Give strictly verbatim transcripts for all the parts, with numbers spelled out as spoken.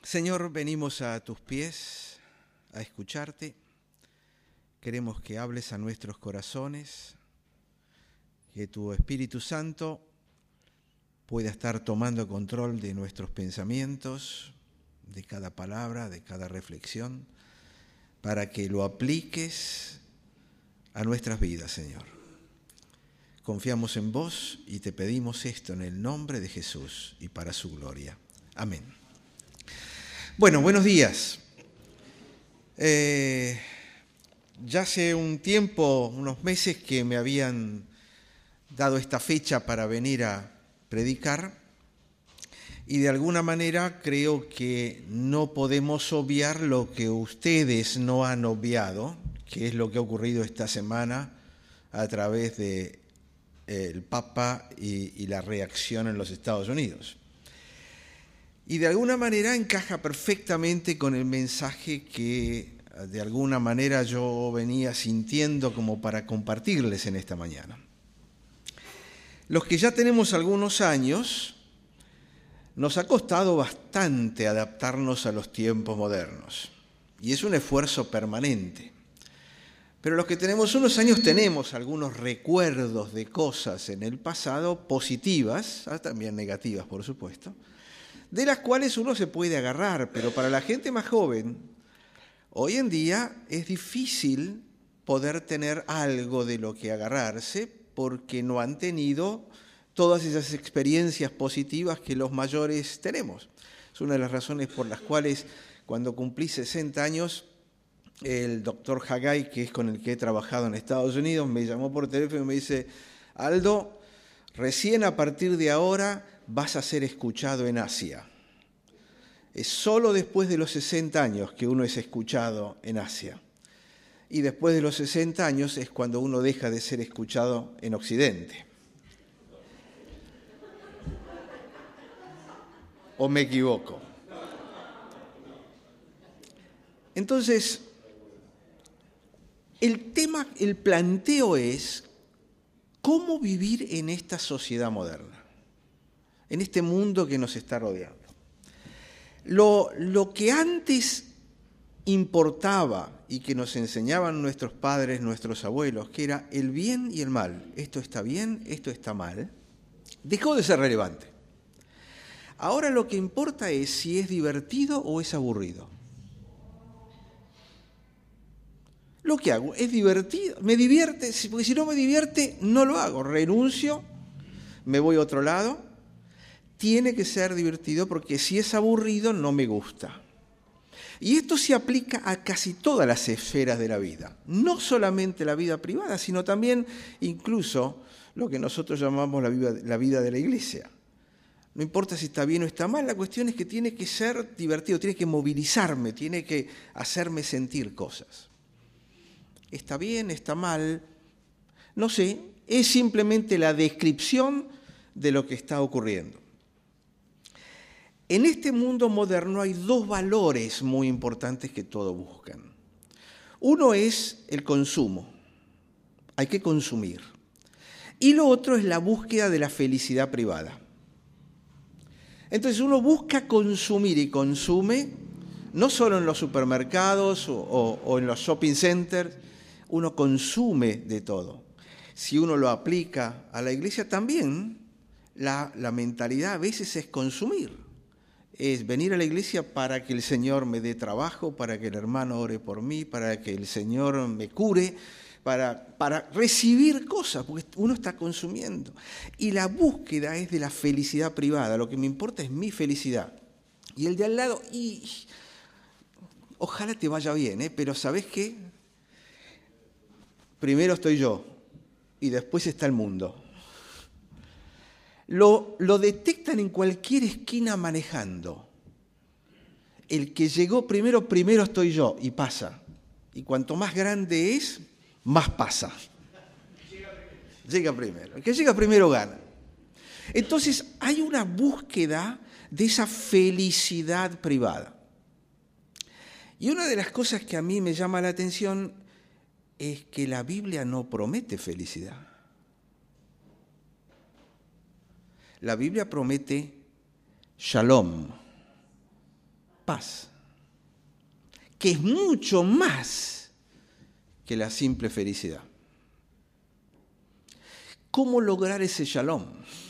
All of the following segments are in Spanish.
Señor, venimos a tus pies a escucharte. Queremos que hables a nuestros corazones, que tu Espíritu Santo pueda estar tomando control de nuestros pensamientos, de cada palabra, de cada reflexión, para que lo apliques a nuestras vidas, Señor. Confiamos en vos y te pedimos esto en el nombre de Jesús y para su gloria. Amén. Bueno, buenos días. Eh, ya hace un tiempo, unos meses, que me habían dado esta fecha para venir a predicar y de alguna manera creo que no podemos obviar lo que ustedes no han obviado, que es lo que ha ocurrido esta semana a través de el Papa y, y la reacción en los Estados Unidos. Y de alguna manera encaja perfectamente con el mensaje que de alguna manera yo venía sintiendo como para compartirles en esta mañana. Los que ya tenemos algunos años, nos ha costado bastante adaptarnos a los tiempos modernos. Y es un esfuerzo permanente. Pero los que tenemos unos años tenemos algunos recuerdos de cosas en el pasado positivas, también negativas por supuesto, de las cuales uno se puede agarrar, pero para la gente más joven, hoy en día es difícil poder tener algo de lo que agarrarse porque no han tenido todas esas experiencias positivas que los mayores tenemos. Es una de las razones por las cuales cuando cumplí sesenta años, el doctor Haggai, que es con el que he trabajado en Estados Unidos, me llamó por teléfono y me dice: Aldo, recién a partir de ahora vas a ser escuchado en Asia. Es solo después de los sesenta años que uno es escuchado en Asia. Y después de los sesenta años es cuando uno deja de ser escuchado en Occidente. ¿O me equivoco? Entonces, el tema, el planteo es cómo vivir en esta sociedad moderna, en este mundo que nos está rodeando. Lo, lo que antes importaba y que nos enseñaban nuestros padres, nuestros abuelos, que era el bien y el mal, esto está bien, esto está mal, dejó de ser relevante. Ahora lo que importa es si es divertido o es aburrido. Lo que hago es divertido, me divierte, porque si no me divierte, no lo hago, renuncio, me voy a otro lado. Tiene que ser divertido porque si es aburrido, no me gusta. Y esto se aplica a casi todas las esferas de la vida, no solamente la vida privada, sino también incluso lo que nosotros llamamos la vida, la vida de la iglesia. No importa si está bien o está mal, la cuestión es que tiene que ser divertido, tiene que movilizarme, tiene que hacerme sentir cosas. Está bien, está mal, no sé, es simplemente la descripción de lo que está ocurriendo. En este mundo moderno hay dos valores muy importantes que todos buscan. Uno es el consumo, hay que consumir. Y lo otro es la búsqueda de la felicidad privada. Entonces uno busca consumir y consume, no solo en los supermercados o, o, o en los shopping centers, uno consume de todo. Si uno lo aplica a la iglesia también, la, la mentalidad a veces es consumir. Es venir a la iglesia para que el Señor me dé trabajo, para que el hermano ore por mí, para que el Señor me cure, para, para recibir cosas, porque uno está consumiendo. Y la búsqueda es de la felicidad privada, lo que me importa es mi felicidad. Y el de al lado, y ojalá te vaya bien, ¿eh? Pero ¿sabés qué? Primero estoy yo y después está el mundo. Lo, lo detectan en cualquier esquina manejando. El que llegó primero, primero estoy yo y pasa. Y cuanto más grande es, más pasa. Llega primero. El que llega primero gana. Entonces hay una búsqueda de esa felicidad privada. Y una de las cosas que a mí me llama la atención es que la Biblia no promete felicidad. La Biblia promete shalom, paz, que es mucho más que la simple felicidad. ¿Cómo lograr ese shalom?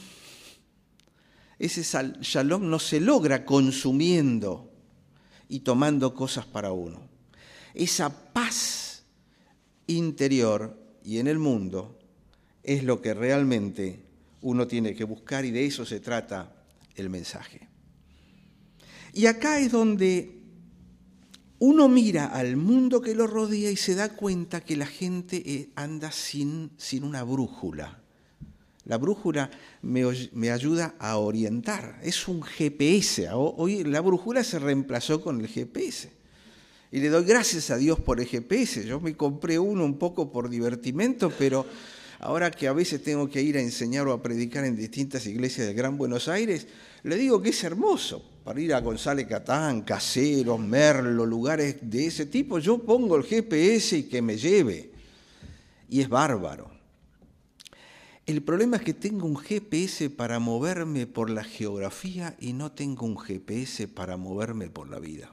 Ese shalom no se logra consumiendo y tomando cosas para uno. Esa paz interior y en el mundo es lo que realmente uno tiene que buscar, y de eso se trata el mensaje. Y acá es donde uno mira al mundo que lo rodea y se da cuenta que la gente anda sin, sin una brújula. La brújula me, me ayuda a orientar, es un G P S. Hoy la brújula se reemplazó con el G P S. Y le doy gracias a Dios por el G P S. Yo me compré uno un poco por divertimento, pero ahora que a veces tengo que ir a enseñar o a predicar en distintas iglesias del Gran Buenos Aires, le digo que es hermoso. Para ir a González Catán, Caseros, Merlo, lugares de ese tipo, yo pongo el G P S y que me lleve. Y es bárbaro. El problema es que tengo un G P S para moverme por la geografía y no tengo un G P S para moverme por la vida.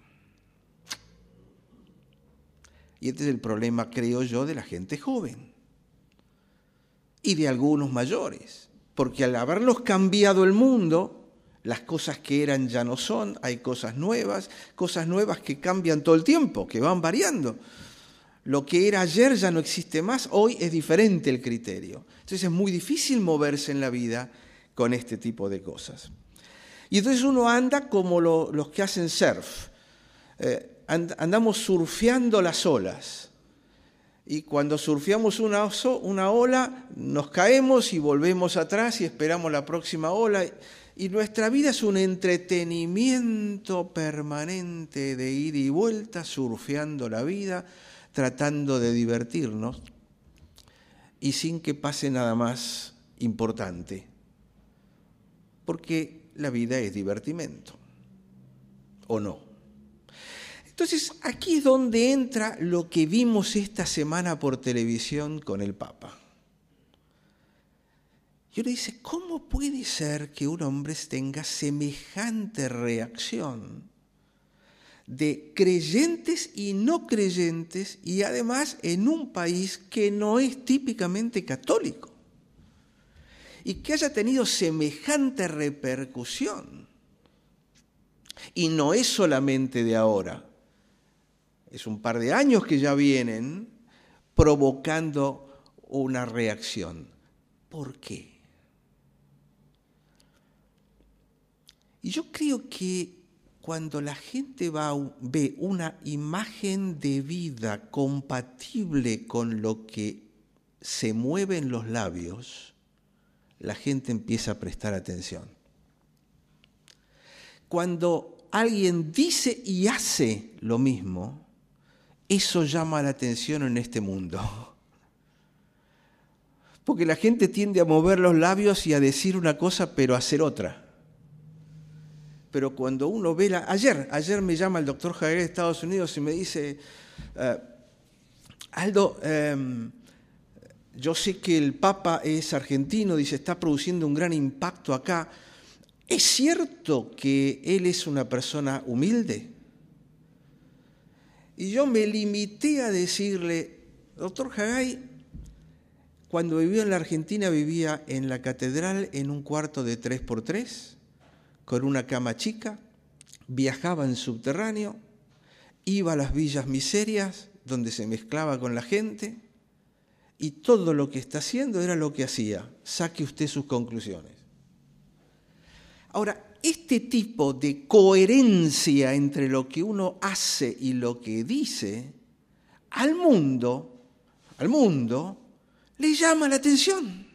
Y este es el problema, creo yo, de la gente joven y de algunos mayores, porque al haberlos cambiado el mundo, las cosas que eran ya no son, hay cosas nuevas, cosas nuevas que cambian todo el tiempo, que van variando. Lo que era ayer ya no existe más, hoy es diferente el criterio. Entonces es muy difícil moverse en la vida con este tipo de cosas. Y entonces uno anda como lo, los que hacen surf. Eh, and, andamos surfeando las olas. Y cuando surfeamos una, una ola, nos caemos y volvemos atrás y esperamos la próxima ola. Y nuestra vida es un entretenimiento permanente de ida y vuelta, surfeando la vida, tratando de divertirnos y sin que pase nada más importante, porque la vida es divertimento, ¿o no? Entonces, aquí es donde entra lo que vimos esta semana por televisión con el Papa. Y uno dice, ¿cómo puede ser que un hombre tenga semejante reacción de creyentes y no creyentes, y además en un país que no es típicamente católico, y que haya tenido semejante repercusión? Y no es solamente de ahora, es un par de años que ya vienen provocando una reacción. ¿Por qué? Y yo creo que cuando la gente va, ve una imagen de vida compatible con lo que se mueve en los labios, la gente empieza a prestar atención. Cuando alguien dice y hace lo mismo, eso llama la atención en este mundo. Porque la gente tiende a mover los labios y a decir una cosa, pero a hacer otra. Pero cuando uno ve la... Ayer, ayer me llama el doctor Javier de Estados Unidos y me dice, uh, Aldo, um, yo sé que el Papa es argentino, dice, está produciendo un gran impacto acá. ¿Es cierto que él es una persona humilde? Y yo me limité a decirle, doctor Hagay, cuando vivía en la Argentina vivía en la catedral en un cuarto de tres por tres, con una cama chica, viajaba en subterráneo, iba a las villas miserias donde se mezclaba con la gente, y todo lo que está haciendo era lo que hacía. Saque usted sus conclusiones. Ahora, este tipo de coherencia entre lo que uno hace y lo que dice, al mundo, al mundo, le llama la atención.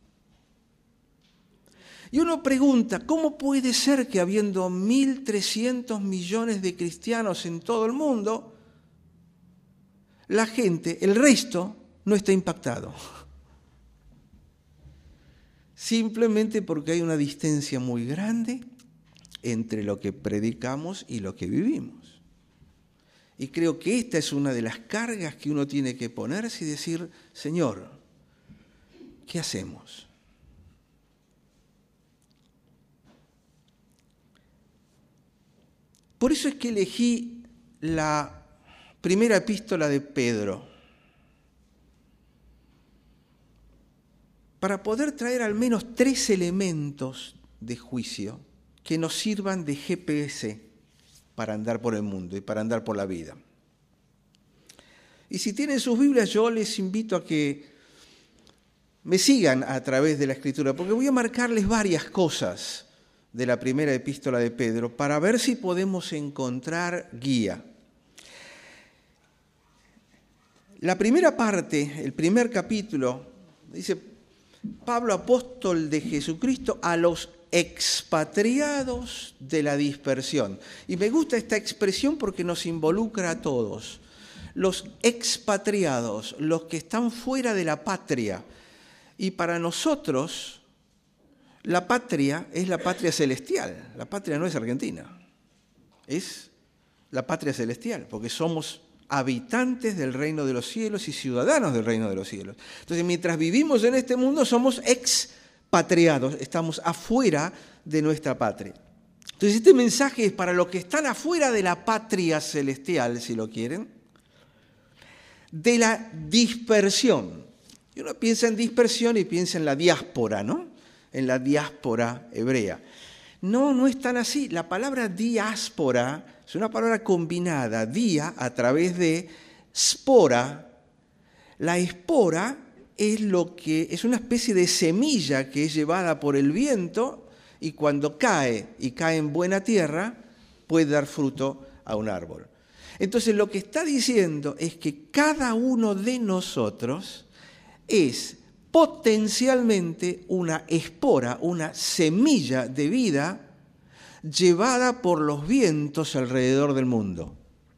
Y uno pregunta, ¿cómo puede ser que habiendo mil trescientos millones de cristianos en todo el mundo, la gente, el resto, no está impactado? Simplemente porque hay una distancia muy grande entre lo que predicamos y lo que vivimos. Y creo que esta es una de las cargas que uno tiene que ponerse y decir, Señor, ¿qué hacemos? Por eso es que elegí la primera epístola de Pedro, para poder traer al menos tres elementos de juicio que nos sirvan de G P S para andar por el mundo y para andar por la vida. Y si tienen sus Biblias, yo les invito a que me sigan a través de la Escritura, porque voy a marcarles varias cosas de la primera epístola de Pedro para ver si podemos encontrar guía. La primera parte, el primer capítulo, dice Pablo, apóstol de Jesucristo, a los expatriados de la dispersión. Y me gusta esta expresión porque nos involucra a todos. Los expatriados, los que están fuera de la patria. Y para nosotros, la patria es la patria celestial. La patria no es Argentina, es la patria celestial, porque somos habitantes del reino de los cielos y ciudadanos del reino de los cielos. Entonces, mientras vivimos en este mundo, somos expatriados, estamos afuera de nuestra patria. Entonces, este mensaje es para los que están afuera de la patria celestial, si lo quieren, de la dispersión. Y uno piensa en dispersión y piensa en la diáspora, ¿no? En la diáspora hebrea. No, no es tan así. La palabra diáspora es una palabra combinada, dia a través de spora. La espora es lo que es una especie de semilla que es llevada por el viento y cuando cae y cae en buena tierra puede dar fruto a un árbol. Entonces lo que está diciendo es que cada uno de nosotros es potencialmente una espora, una semilla de vida llevada por los vientos alrededor del mundo.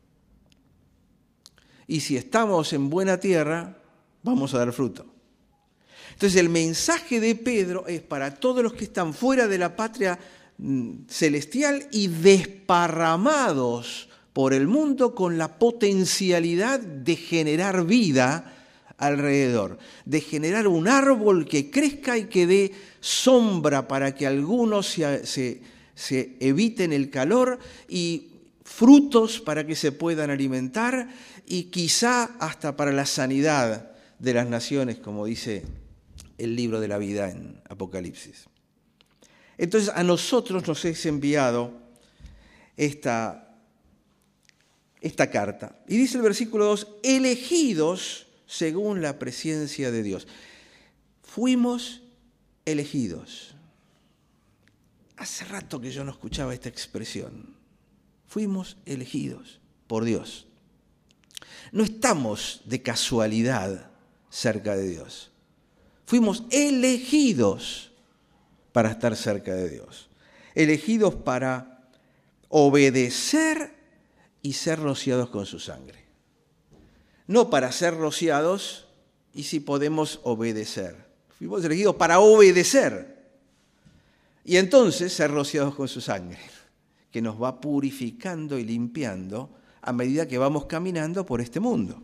Y si estamos en buena tierra, vamos a dar fruto. Entonces el mensaje de Pedro es para todos los que están fuera de la patria celestial y desparramados por el mundo con la potencialidad de generar vida alrededor, de generar un árbol que crezca y que dé sombra para que algunos se, se, se eviten el calor y frutos para que se puedan alimentar y quizá hasta para la sanidad de las naciones, como dice el libro de la vida en Apocalipsis. Entonces a nosotros nos es enviado esta esta carta. Y dice el versículo dos, elegidos según la presencia de Dios. Fuimos elegidos. Hace rato que yo no escuchaba esta expresión. Fuimos elegidos por Dios. No estamos de casualidad cerca de Dios. Fuimos elegidos para estar cerca de Dios. Elegidos para obedecer y ser rociados con su sangre. No para ser rociados y si podemos obedecer. Fuimos elegidos para obedecer y entonces ser rociados con su sangre, que nos va purificando y limpiando a medida que vamos caminando por este mundo.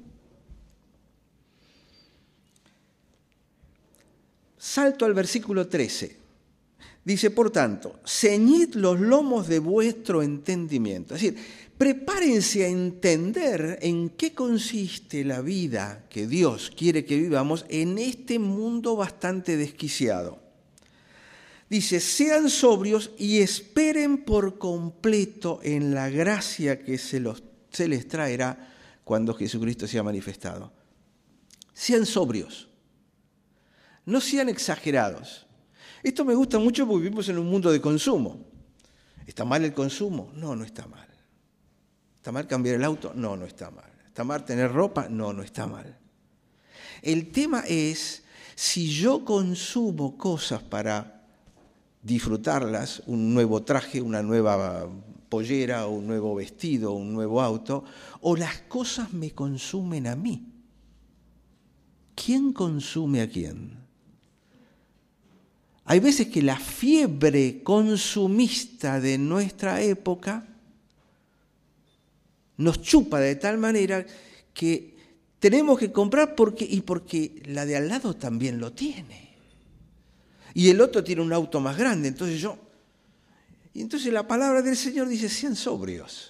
Salto al versículo trece. Dice, por tanto, ceñid los lomos de vuestro entendimiento. Es decir, prepárense a entender en qué consiste la vida que Dios quiere que vivamos en este mundo bastante desquiciado. Dice, sean sobrios y esperen por completo en la gracia que se, los, se les traerá cuando Jesucristo sea manifestado. Sean sobrios, no sean exagerados. Esto me gusta mucho porque vivimos en un mundo de consumo. ¿Está mal el consumo? No, no está mal. ¿Está mal cambiar el auto? No, no está mal. ¿Está mal tener ropa? No, no está mal. El tema es, si yo consumo cosas para disfrutarlas, un nuevo traje, una nueva pollera, un nuevo vestido, un nuevo auto, o las cosas me consumen a mí. ¿Quién consume a quién? Hay veces que la fiebre consumista de nuestra época nos chupa de tal manera que tenemos que comprar porque, y porque la de al lado también lo tiene. Y el otro tiene un auto más grande, entonces yo... Y entonces la palabra del Señor dice, sean sobrios.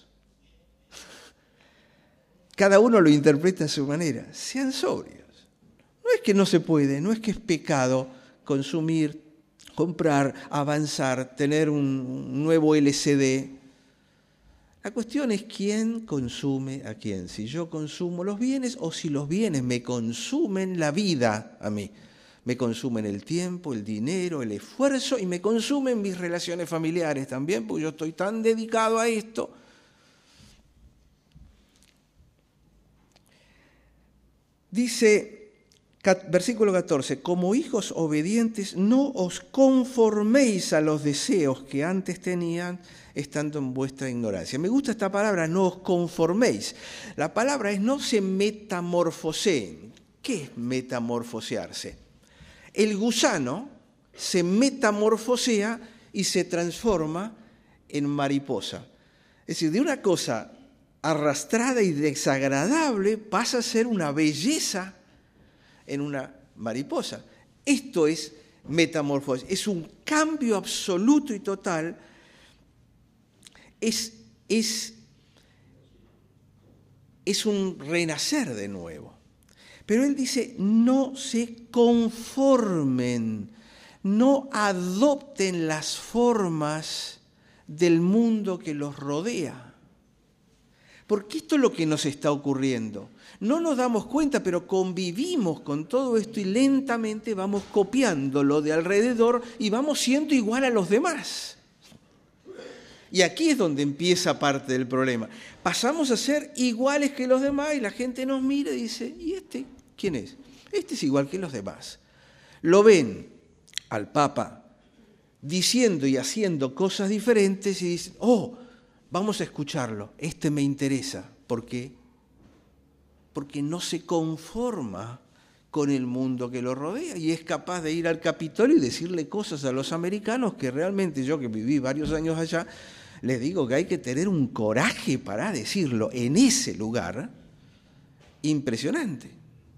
Cada uno lo interpreta a su manera, sean sobrios. No es que no se puede, no es que es pecado consumir, comprar, avanzar, tener un nuevo L C D. La cuestión es quién consume a quién, si yo consumo los bienes o si los bienes me consumen la vida a mí. Me consumen el tiempo, el dinero, el esfuerzo y me consumen mis relaciones familiares también, porque yo estoy tan dedicado a esto. Dice, versículo catorce, como hijos obedientes no os conforméis a los deseos que antes tenían estando en vuestra ignorancia. Me gusta esta palabra, no os conforméis. La palabra es no se metamorfoseen. ¿Qué es metamorfosearse? El gusano se metamorfosea y se transforma en mariposa. Es decir, de una cosa arrastrada y desagradable pasa a ser una belleza en una mariposa. Esto es metamorfosis, es un cambio absoluto y total, es, es, es un renacer de nuevo. Pero él dice, no se conformen, no adopten las formas del mundo que los rodea. Porque esto es lo que nos está ocurriendo. No nos damos cuenta, pero convivimos con todo esto y lentamente vamos copiando lo de alrededor y vamos siendo igual a los demás. Y aquí es donde empieza parte del problema. Pasamos a ser iguales que los demás y la gente nos mira y dice, ¿y este quién es? Este es igual que los demás. Lo ven al Papa diciendo y haciendo cosas diferentes y dicen, oh, vamos a escucharlo, este me interesa. ¿Por qué? Porque no se conforma con el mundo que lo rodea y es capaz de ir al Capitolio y decirle cosas a los americanos que realmente yo, que viví varios años allá, les digo que hay que tener un coraje para decirlo en ese lugar impresionante.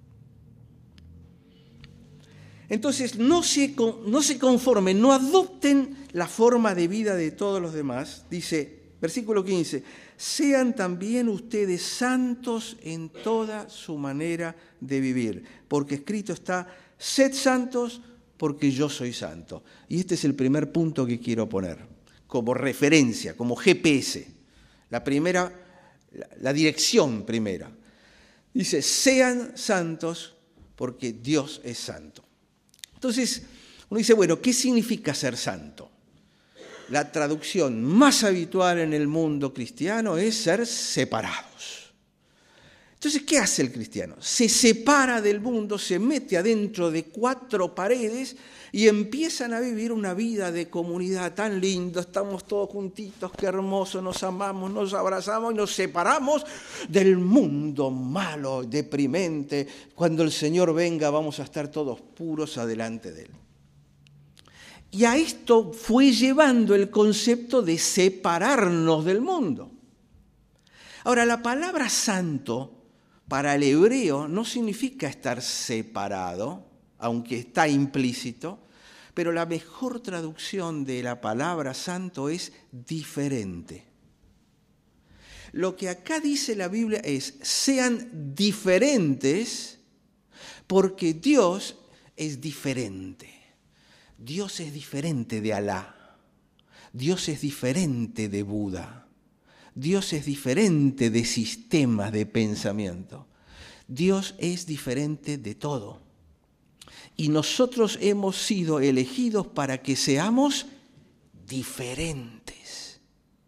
Entonces, no se, no se conformen, no adopten la forma de vida de todos los demás. Dice, versículo quince, sean también ustedes santos en toda su manera de vivir, porque escrito está, sed santos porque yo soy santo. Y este es el primer punto que quiero poner, como referencia, como G P S. La primera, la, la dirección primera. Dice, sean santos porque Dios es santo. Entonces, uno dice, bueno, ¿qué significa ser santo? La traducción más habitual en el mundo cristiano es ser separados. Entonces, ¿qué hace el cristiano? Se separa del mundo, se mete adentro de cuatro paredes y empiezan a vivir una vida de comunidad tan linda. Estamos todos juntitos, qué hermoso, nos amamos, nos abrazamos y nos separamos del mundo malo, deprimente. Cuando el Señor venga vamos a estar todos puros adelante de Él. Y a esto fue llevando el concepto de separarnos del mundo. Ahora, la palabra santo para el hebreo no significa estar separado, aunque está implícito, pero la mejor traducción de la palabra santo es diferente. Lo que acá dice la Biblia es, sean diferentes porque Dios es diferente. Dios es diferente de Alá, Dios es diferente de Buda, Dios es diferente de sistemas de pensamiento, Dios es diferente de todo. Y nosotros hemos sido elegidos para que seamos diferentes.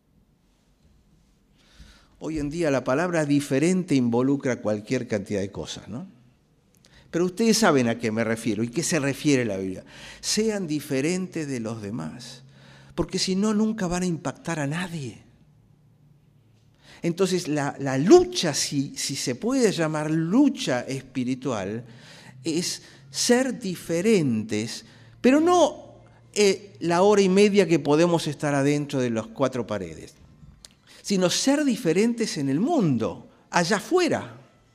Hoy en día la palabra diferente involucra cualquier cantidad de cosas, ¿no? Pero ustedes saben a qué me refiero y qué se refiere la Biblia. Sean diferentes de los demás, porque si no, nunca van a impactar a nadie. Entonces, la, la lucha, si, si se puede llamar lucha espiritual, es ser diferentes, pero no eh, la hora y media que podemos estar adentro de las cuatro paredes, sino ser diferentes en el mundo, allá afuera.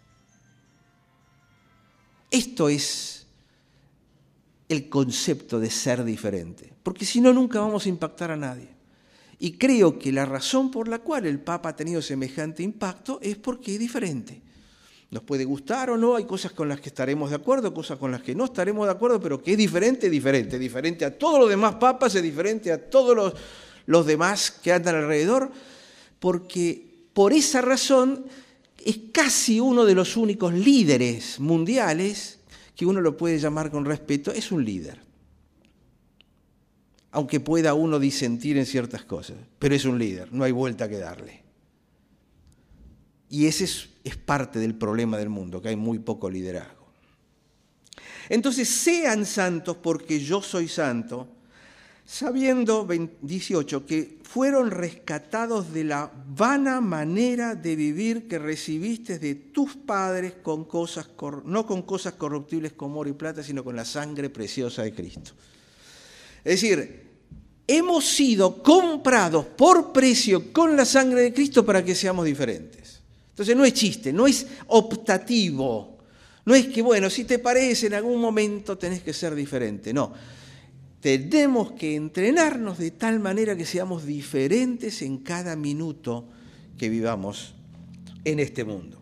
Esto es el concepto de ser diferente, porque si no, nunca vamos a impactar a nadie. Y creo que la razón por la cual el Papa ha tenido semejante impacto es porque es diferente. Nos puede gustar o no, hay cosas con las que estaremos de acuerdo, cosas con las que no estaremos de acuerdo, pero que es diferente, diferente, diferente a todos los demás papas, es diferente a todos los, los demás que andan alrededor, porque por esa razón es casi uno de los únicos líderes mundiales que uno lo puede llamar con respeto, es un líder. Aunque pueda uno disentir en ciertas cosas, pero es un líder, no hay vuelta que darle. Y ese es, es parte del problema del mundo, que hay muy poco liderazgo. Entonces, sean santos porque yo soy santo, sabiendo, dieciocho, que fueron rescatados de la vana manera de vivir que recibiste de tus padres, con cosas, no con cosas corruptibles como oro y plata, sino con la sangre preciosa de Cristo. Es decir, hemos sido comprados por precio con la sangre de Cristo para que seamos diferentes. Entonces no es chiste, no es optativo, no es que, bueno, si te parece, en algún momento tenés que ser diferente, no. Tenemos que entrenarnos de tal manera que seamos diferentes en cada minuto que vivamos en este mundo.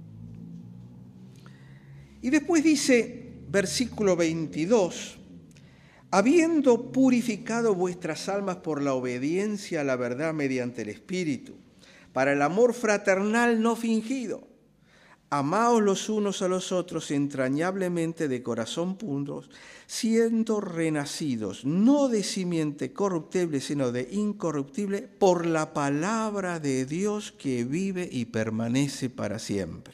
Y después dice, versículo veintidós, habiendo purificado vuestras almas por la obediencia a la verdad mediante el Espíritu, para el amor fraternal no fingido, amaos los unos a los otros entrañablemente de corazón puro, siendo renacidos, no de simiente corruptible, sino de incorruptible, por la palabra de Dios que vive y permanece para siempre.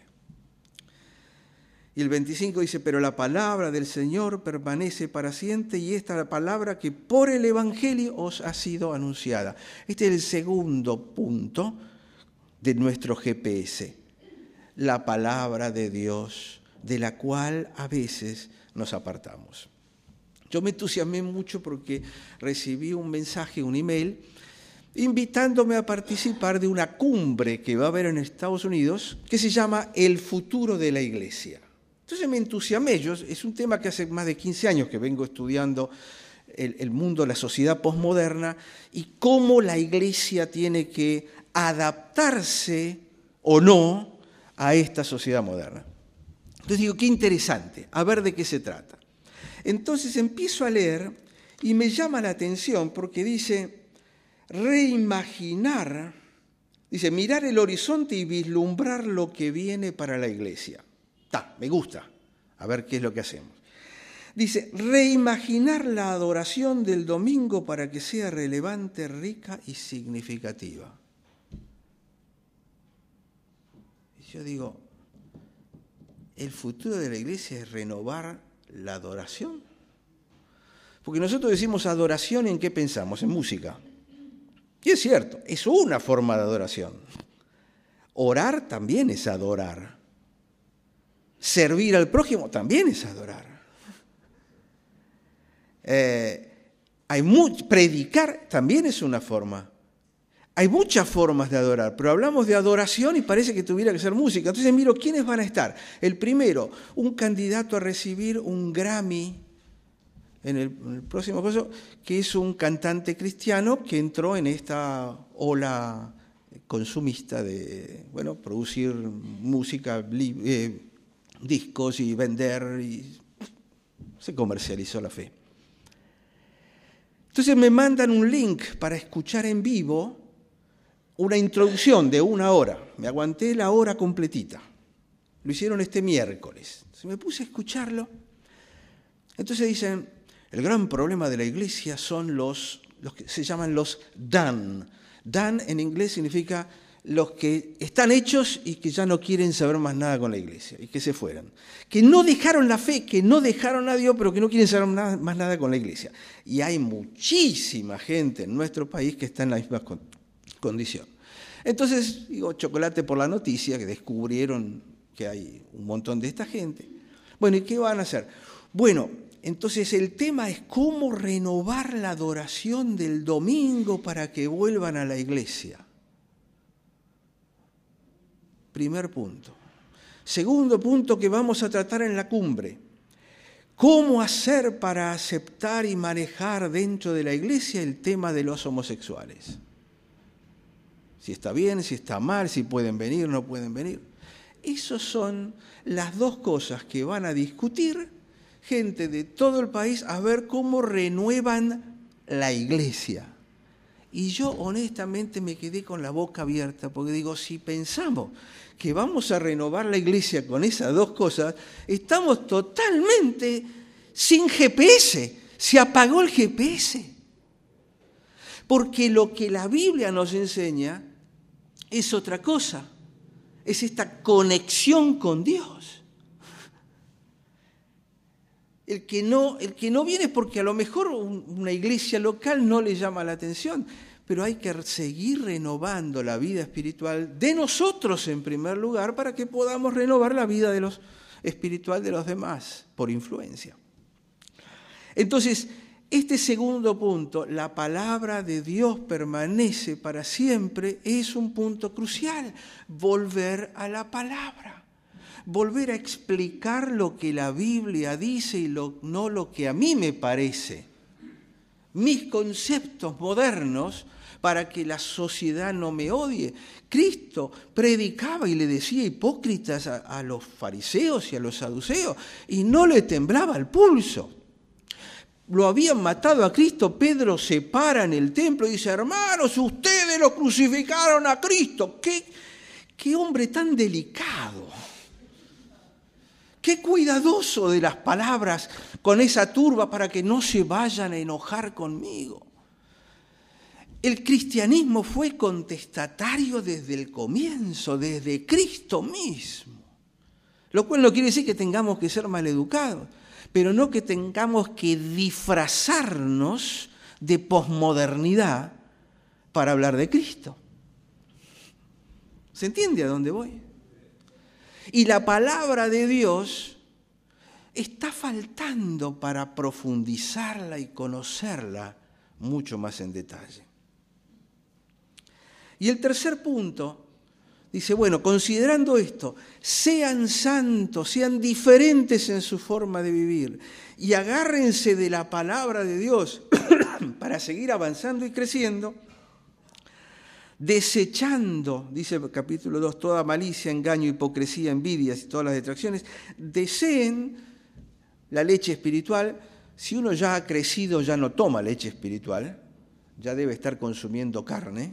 Y el veinticinco dice, pero la palabra del Señor permanece para siempre, y esta es la palabra que por el Evangelio os ha sido anunciada. Este es el segundo punto de nuestro G P S, la palabra de Dios, de la cual a veces nos apartamos. Yo me entusiasmé mucho porque recibí un mensaje, un email, invitándome a participar de una cumbre que va a haber en Estados Unidos, que se llama El futuro de la Iglesia. Entonces me entusiasmé. Yo, es un tema que hace más de quince años que vengo estudiando el, el mundo, la sociedad posmoderna, y cómo la Iglesia tiene que adaptarse o no a esta sociedad moderna. Entonces digo, qué interesante, a ver de qué se trata. Entonces empiezo a leer y me llama la atención porque dice, reimaginar, dice, mirar el horizonte y vislumbrar lo que viene para la Iglesia. Ta, me gusta, a ver qué es lo que hacemos. Dice, reimaginar la adoración del domingo para que sea relevante, rica y significativa. Yo digo, ¿el futuro de la Iglesia es renovar la adoración? Porque nosotros decimos adoración, ¿en qué pensamos? En música. Y es cierto, es una forma de adoración. Orar también es adorar. Servir al prójimo también es adorar. Eh, hay mucho, predicar también es una forma. Hay muchas formas de adorar, pero hablamos de adoración y parece que tuviera que ser música. Entonces miro quiénes van a estar. El primero, un candidato a recibir un Grammy en el, en el próximo caso, que es un cantante cristiano que entró en esta ola consumista de, bueno, producir música, eh, discos y vender, y se comercializó la fe. Entonces me mandan un link para escuchar en vivo una introducción de una hora. Me aguanté la hora completita. Lo hicieron este miércoles. Entonces me puse a escucharlo. Entonces dicen, el gran problema de la Iglesia son los, los que se llaman los done. Done en inglés significa los que están hechos y que ya no quieren saber más nada con la Iglesia y que se fueran. Que no dejaron la fe, que no dejaron a Dios, pero que no quieren saber nada, más nada con la Iglesia. Y hay muchísima gente en nuestro país que está en la misma condición. Entonces, digo, chocolate por la noticia, que descubrieron que hay un montón de esta gente. Bueno, ¿y qué van a hacer? Bueno, entonces el tema es cómo renovar la adoración del domingo para que vuelvan a la iglesia. Primer punto. Segundo punto que vamos a tratar en la cumbre. ¿Cómo hacer para aceptar y manejar dentro de la iglesia el tema de los homosexuales? Si está bien, si está mal, si pueden venir, no pueden venir. Esas son las dos cosas que van a discutir gente de todo el país a ver cómo renuevan la iglesia. Y yo honestamente me quedé con la boca abierta, porque digo, si pensamos que vamos a renovar la iglesia con esas dos cosas, estamos totalmente sin G P S, se apagó el G P S. Porque lo que la Biblia nos enseña es otra cosa, es esta conexión con Dios. El que no, el que no viene porque a lo mejor una iglesia local no le llama la atención, pero hay que seguir renovando la vida espiritual de nosotros en primer lugar para que podamos renovar la vida de los, espiritual de los demás por influencia. Entonces, este segundo punto, la palabra de Dios permanece para siempre, es un punto crucial. Volver a la palabra. Volver a explicar lo que la Biblia dice y lo, no lo que a mí me parece. Mis conceptos modernos para que la sociedad no me odie. Cristo predicaba y le decía hipócritas a, a los fariseos y a los saduceos y no le temblaba el pulso. Lo habían matado a Cristo, Pedro se para en el templo y dice, hermanos, ustedes lo crucificaron a Cristo. ¿Qué, qué hombre tan delicado! Qué cuidadoso de las palabras con esa turba para que no se vayan a enojar conmigo. El cristianismo fue contestatario desde el comienzo, desde Cristo mismo. Lo cual no quiere decir que tengamos que ser maleducados, pero no que tengamos que disfrazarnos de posmodernidad para hablar de Cristo. ¿Se entiende a dónde voy? Y la palabra de Dios está faltando para profundizarla y conocerla mucho más en detalle. Y el tercer punto dice, bueno, considerando esto, sean santos, sean diferentes en su forma de vivir y agárrense de la palabra de Dios para seguir avanzando y creciendo, desechando, dice el capítulo dos, toda malicia, engaño, hipocresía, envidias y todas las detracciones, deseen la leche espiritual. Si uno ya ha crecido, ya no toma leche espiritual, ya debe estar consumiendo carne.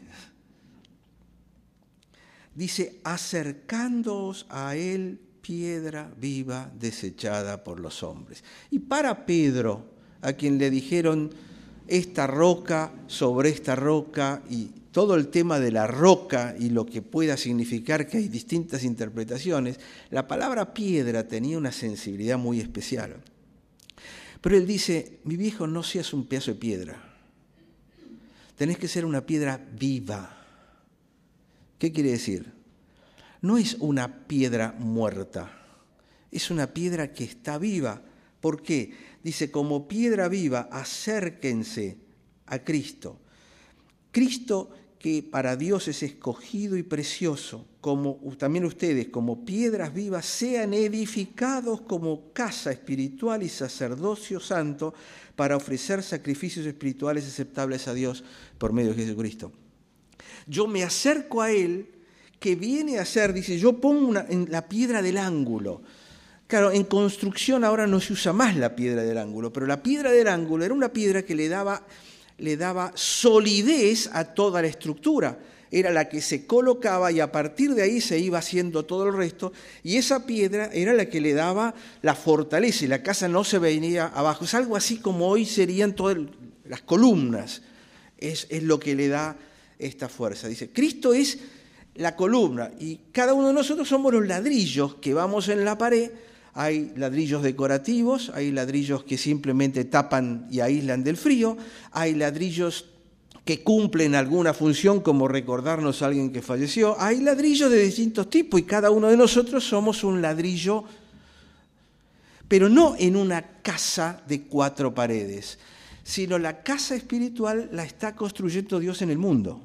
Dice, acercándoos a él, piedra viva desechada por los hombres. Y para Pedro, a quien le dijeron esta roca sobre esta roca y todo el tema de la roca y lo que pueda significar, que hay distintas interpretaciones, la palabra piedra tenía una sensibilidad muy especial. Pero él dice, mi viejo, no seas un pedazo de piedra. Tenés que ser una piedra viva. ¿Qué quiere decir? No es una piedra muerta, es una piedra que está viva. ¿Por qué? Dice, como piedra viva, acérquense a Cristo. Cristo que para Dios es escogido y precioso, como también ustedes, como piedras vivas, sean edificados como casa espiritual y sacerdocio santo para ofrecer sacrificios espirituales aceptables a Dios por medio de Jesucristo. Yo me acerco a Él, que viene a ser, dice, yo pongo una, en la piedra del ángulo. Claro, en construcción ahora no se usa más la piedra del ángulo, pero la piedra del ángulo era una piedra que le daba, le daba solidez a toda la estructura. Era la que se colocaba y a partir de ahí se iba haciendo todo el resto. Y esa piedra era la que le daba la fortaleza y la casa no se venía abajo. Es algo así como hoy serían todas las columnas. Es, es lo que le da esta fuerza. Dice, Cristo es la columna y cada uno de nosotros somos los ladrillos que vamos en la pared. Hay ladrillos decorativos, hay ladrillos que simplemente tapan y aíslan del frío, hay ladrillos que cumplen alguna función como recordarnos a alguien que falleció, hay ladrillos de distintos tipos y cada uno de nosotros somos un ladrillo, pero no en una casa de cuatro paredes, sino la casa espiritual la está construyendo Dios en el mundo.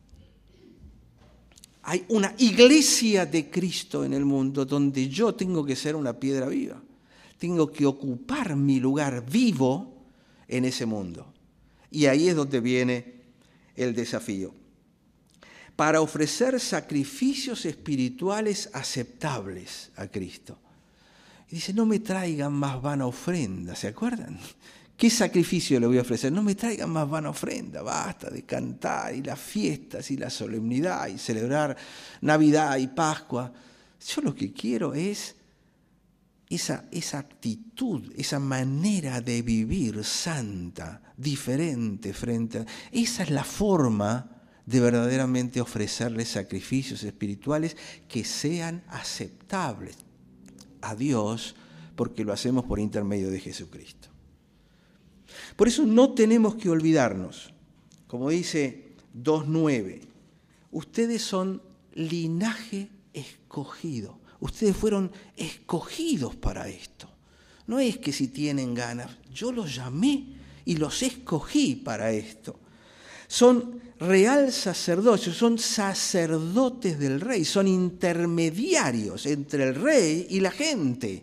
Hay una iglesia de Cristo en el mundo donde yo tengo que ser una piedra viva. Tengo que ocupar mi lugar vivo en ese mundo. Y ahí es donde viene el desafío. para ofrecer sacrificios espirituales aceptables a Cristo. Y dice, no me traigan más vana ofrenda, ¿se acuerdan? ¿Qué sacrificio le voy a ofrecer? No me traigan más vana ofrenda, basta de cantar y las fiestas y la solemnidad y celebrar Navidad y Pascua. Yo lo que quiero es esa, esa actitud, esa manera de vivir santa, diferente frente a... Esa es la forma de verdaderamente ofrecerle sacrificios espirituales que sean aceptables a Dios, porque lo hacemos por intermedio de Jesucristo. Por eso no tenemos que olvidarnos, como dice dos nueve, ustedes son linaje escogido, ustedes fueron escogidos para esto. No es que si tienen ganas, yo los llamé y los escogí para esto. Son real sacerdocio, son sacerdotes del rey, son intermediarios entre el rey y la gente.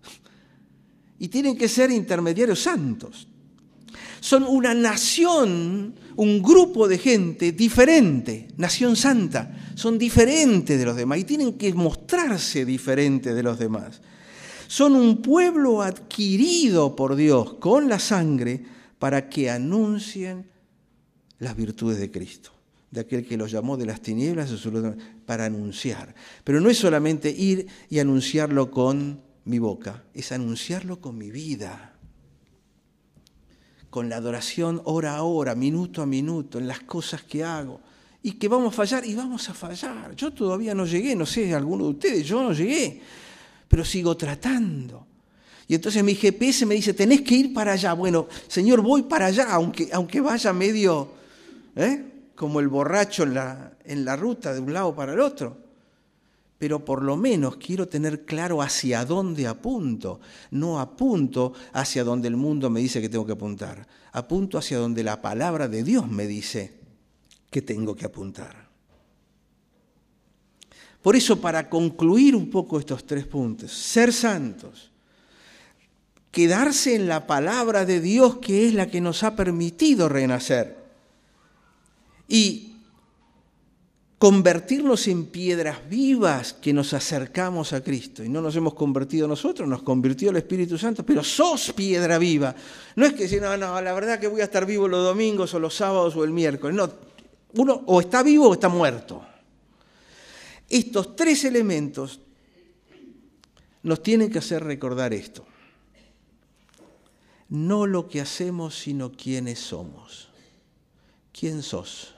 Y tienen que ser intermediarios santos. Son una nación, un grupo de gente diferente, nación santa. Son diferentes de los demás y tienen que mostrarse diferentes de los demás. Son un pueblo adquirido por Dios con la sangre para que anuncien las virtudes de Cristo, de aquel que los llamó de las tinieblas a su luz, para anunciar. Pero no es solamente ir y anunciarlo con mi boca, es anunciarlo con mi vida, con la adoración hora a hora, minuto a minuto, en las cosas que hago. Y que vamos a fallar, y vamos a fallar. Yo todavía no llegué, no sé, alguno de ustedes, yo no llegué, pero sigo tratando. Y entonces mi G P S me dice, tenés que ir para allá. Bueno, Señor, voy para allá, aunque, aunque vaya medio, ¿eh? como el borracho en la, en la ruta de un lado para el otro. Pero por lo menos quiero tener claro hacia dónde apunto. No apunto hacia donde el mundo me dice que tengo que apuntar. Apunto hacia donde la palabra de Dios me dice que tengo que apuntar. Por eso, para concluir un poco estos tres puntos, ser santos, quedarse en la palabra de Dios, que es la que nos ha permitido renacer, y convertirnos en piedras vivas que nos acercamos a Cristo. Y no nos hemos convertido nosotros, nos convirtió el Espíritu Santo, pero sos piedra viva. No es que si no, no, la verdad que voy a estar vivo los domingos o los sábados o el miércoles. No, uno o está vivo o está muerto. Estos tres elementos nos tienen que hacer recordar esto. No lo que hacemos, sino quiénes somos. ¿Quién sos?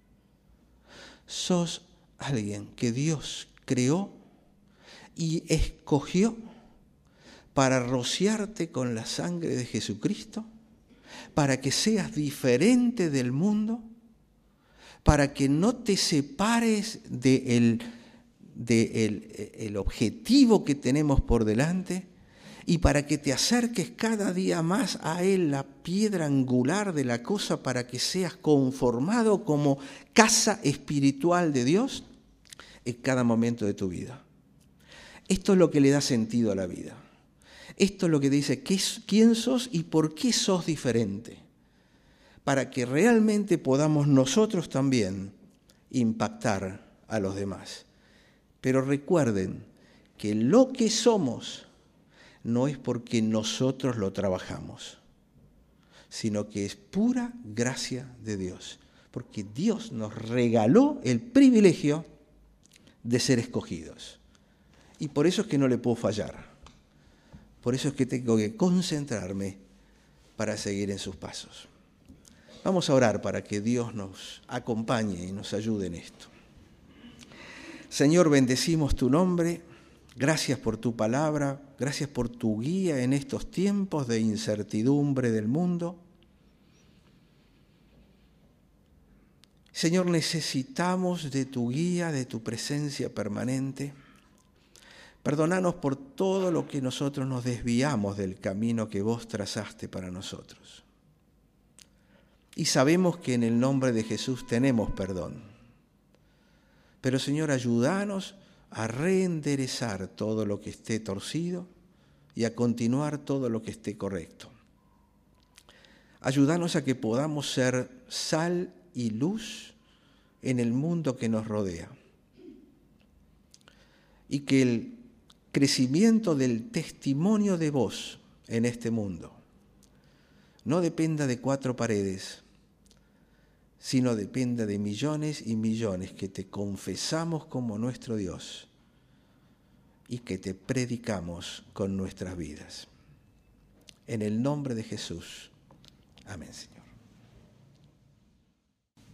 Sos alguien que Dios creó y escogió para rociarte con la sangre de Jesucristo, para que seas diferente del mundo, para que no te separes del de el, el objetivo que tenemos por delante y para que te acerques cada día más a Él, la piedra angular de la cosa, para que seas conformado como casa espiritual de Dios en cada momento de tu vida. Esto es lo que le da sentido a la vida. Esto es lo que te dice qué, quién sos y por qué sos diferente, para que realmente podamos nosotros también impactar a los demás. Pero recuerden que lo que somos no es porque nosotros lo trabajamos, sino que es pura gracia de Dios, porque Dios nos regaló el privilegio de ser escogidos. Y por eso es que no le puedo fallar. Por eso es que tengo que concentrarme para seguir en sus pasos. Vamos a orar para que Dios nos acompañe y nos ayude en esto. Señor, bendecimos tu nombre. Gracias por tu palabra, gracias por tu guía en estos tiempos de incertidumbre del mundo. Señor, necesitamos de tu guía, de tu presencia permanente. Perdónanos por todo lo que nosotros nos desviamos del camino que vos trazaste para nosotros. Y sabemos que en el nombre de Jesús tenemos perdón. Pero, Señor, ayúdanos a reenderezar todo lo que esté torcido y a continuar todo lo que esté correcto. Ayúdanos a que podamos ser sal y luz en el mundo que nos rodea. Y que el crecimiento del testimonio de vos en este mundo no dependa de cuatro paredes, sino dependa de millones y millones que te confesamos como nuestro Dios y que te predicamos con nuestras vidas. En el nombre de Jesús. Amén, Señor.